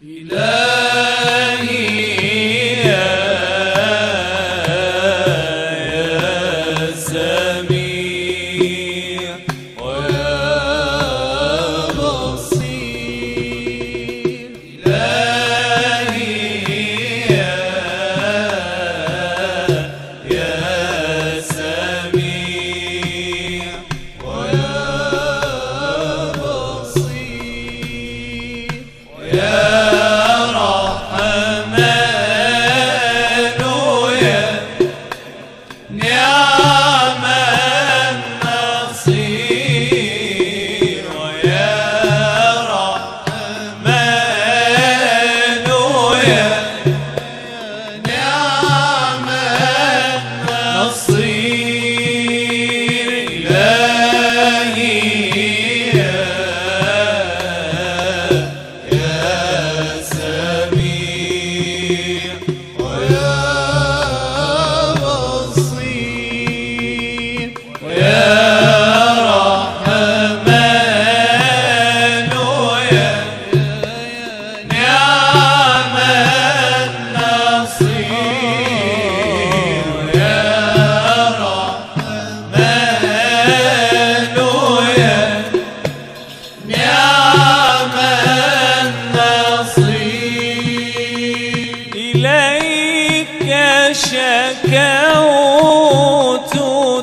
شكوت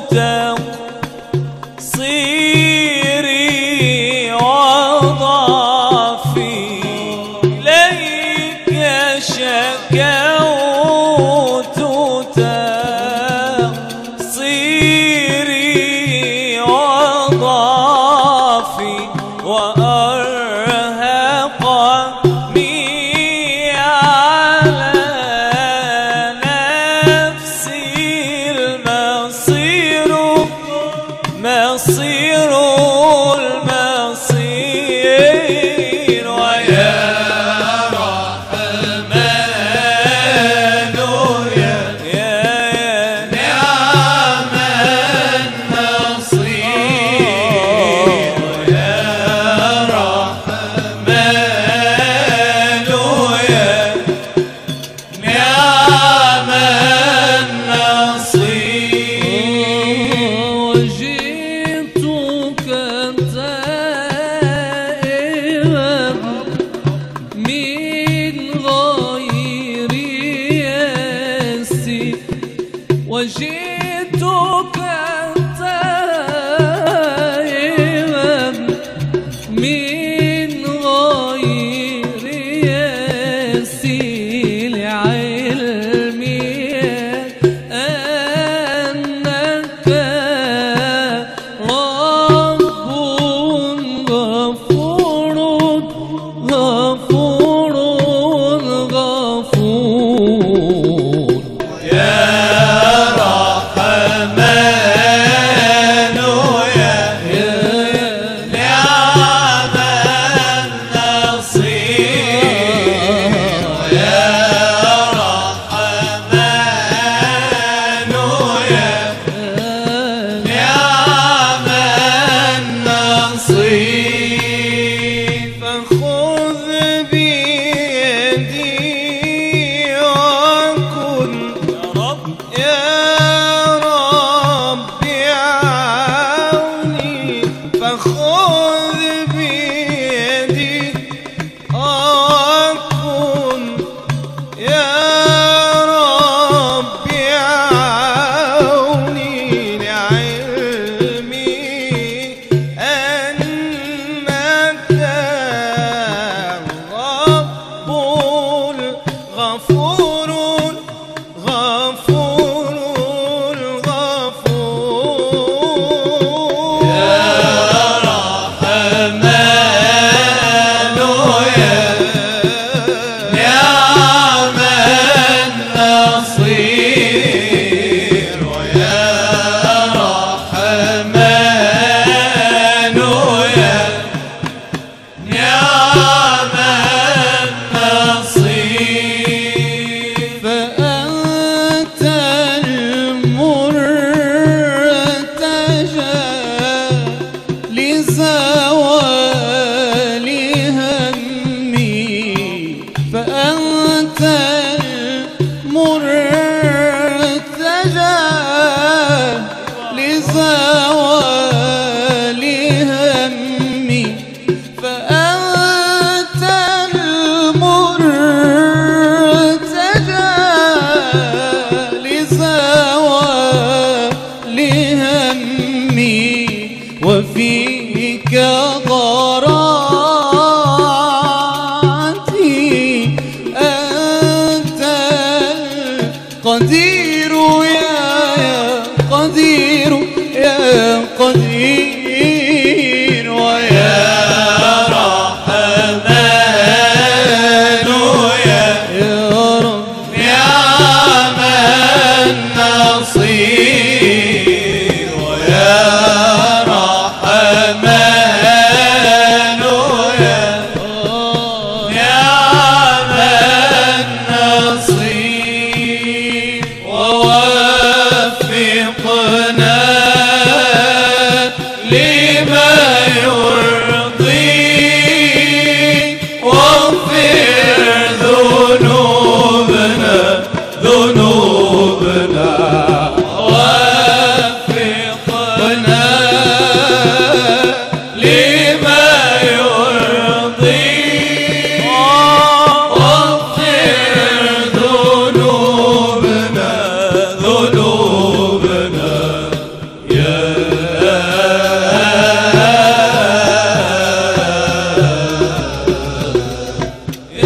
تقصيري وضعفي إليك شكوت تقصيري وضعفي وأرهقني على مصير المصير ويا رحمن يا نعم النصير ويا رحمن يا نعم وجئتك تائبا من غير يأسي لعلمي أنك رب غفور غفور غفور يا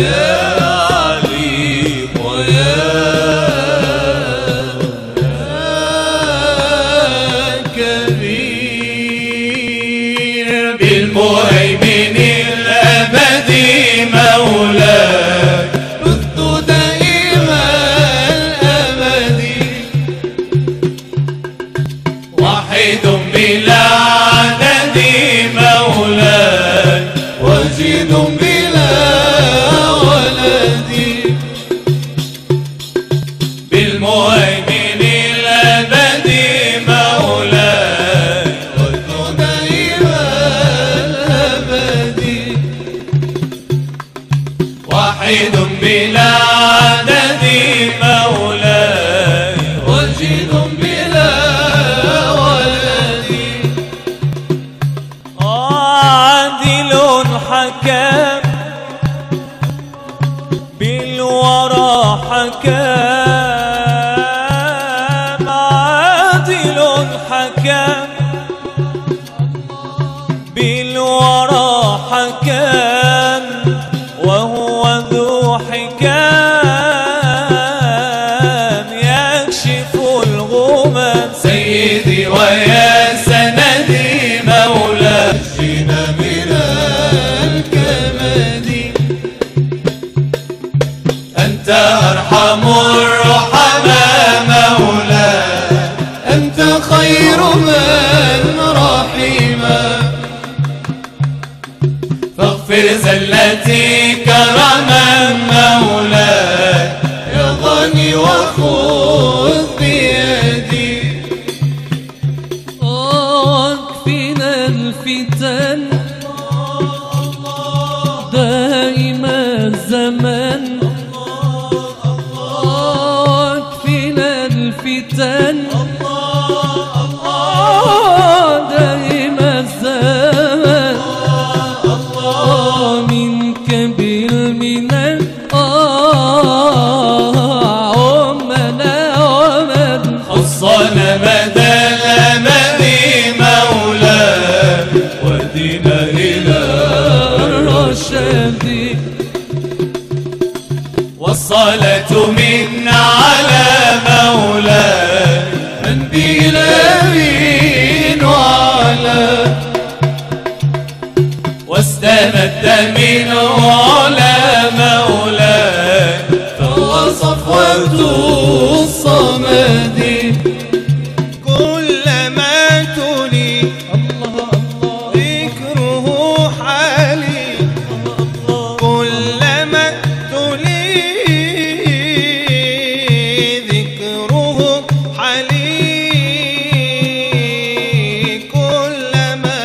بالمهيمن الأبدي مولاي رد دائما الأبدي واحد بلا عدد مولاي وجيد بلا ولد بالمهيمن الأبدي مولاي رد دائما الأبدي واحد بلا عدد مولاي وجيد بلا ولد عادل حكام بالورى حكام عادل حكام بالورى حكام وهو ذو حكام يكشف الغمام سيدي ويا سندي مولاي جينا من الكمد أنت أرحم الرحماء مولاي أنت خير من رحيما فاغفر زلتي كرما مولاي يا غني وخذ بيدي واكفنا الفتن دائم الزمن واكفنا الفتن دائم الزمن منك بالمنن عمنا ومن خصنا مدى الأمد مولاي ودينا إلى الرشاد والصلاة منا على مولاي من به الأمين وعلى واستمد منه على مولاي فهو صفوة الصمد كلما تلي ذكره حالي كلما تلي ذكره حالي كلما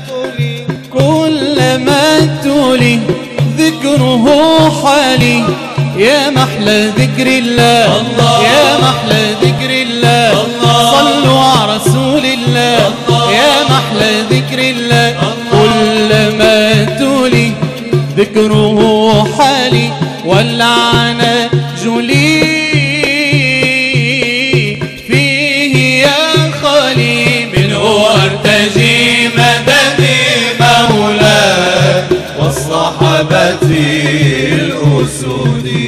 تلي ذكره حالي يا محلى ذكر الله يا محلى ذكر الله صلوا على رسول الله يا محلى ذكر الله كلما تلي ذكره حالي واللعنة جلي فيه يا خالي منه أرتجي مددي مولاي والصحابة الأسود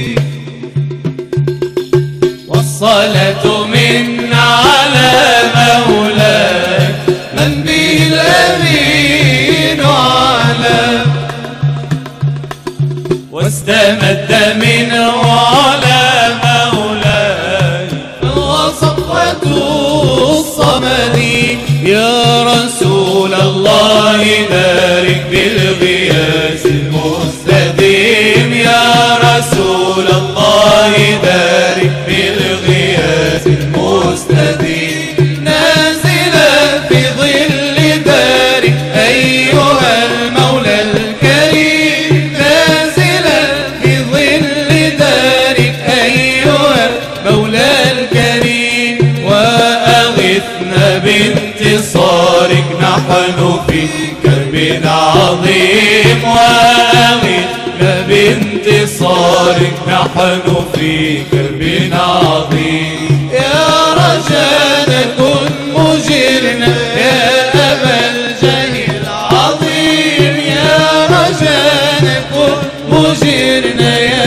والصلاة منا على مولاي من به الأمين وعلى واستمد منه على مولاي فهو صفوة الصمد يا رسول الله بارك بالغياث المستديم يا رسول الله بارك بالغياث المستديم نازلا في ظل دارك أيها المولى الكريم نازلا في ظل دارك أيها المولى الكريم وأغثنا بانتصارك نحن في كرب عظيم وأغثنا بانتصارك نحن في كرب عظيم يا رجانا كن مجرنا يا أبا الجاه العظيم يا رجانا كن مجرنا يا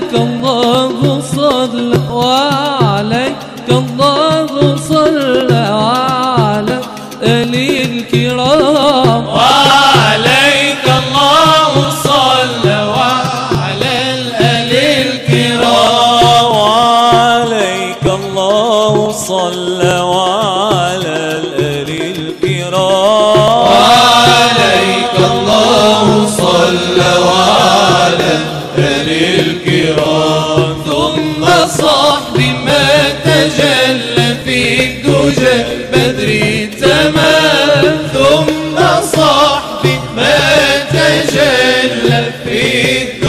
الله صلى وعليك الله صلى وعلى آل الكرام وعليك الله صلى وعلى الآل الكرام وعليك الله صلى وعلى الآل الكرام وعليك الله صلى وعلى الآل الكرام ثم صحبي ما تجلى في الدجى بدر تمام ثم صحبي ما تجلى في الدجى